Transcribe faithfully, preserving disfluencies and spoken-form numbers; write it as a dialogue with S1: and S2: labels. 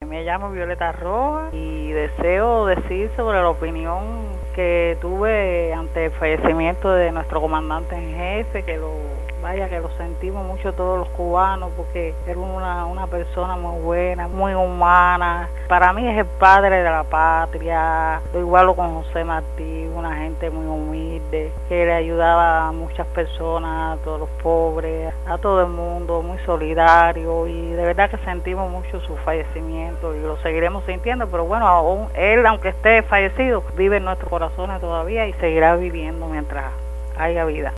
S1: me llamo Violeta Rojas y deseo decir sobre la opinión que tuve ante el fallecimiento de nuestro comandante en jefe, que lo vaya que lo sentimos mucho todos los cubanos, porque era una, una persona muy buena, muy humana. Para mí es el padre de la patria. Lo igualo con José Martí, una gente muy humilde, que le ayudaba a muchas personas, a todos los pobres, a todo el mundo, muy solidario, y de verdad que sentimos mucho su fallecimiento y lo seguiremos sintiendo, pero bueno, aún él, aunque esté fallecido, vive en nuestros corazones todavía y seguirá viviendo mientras haya vida.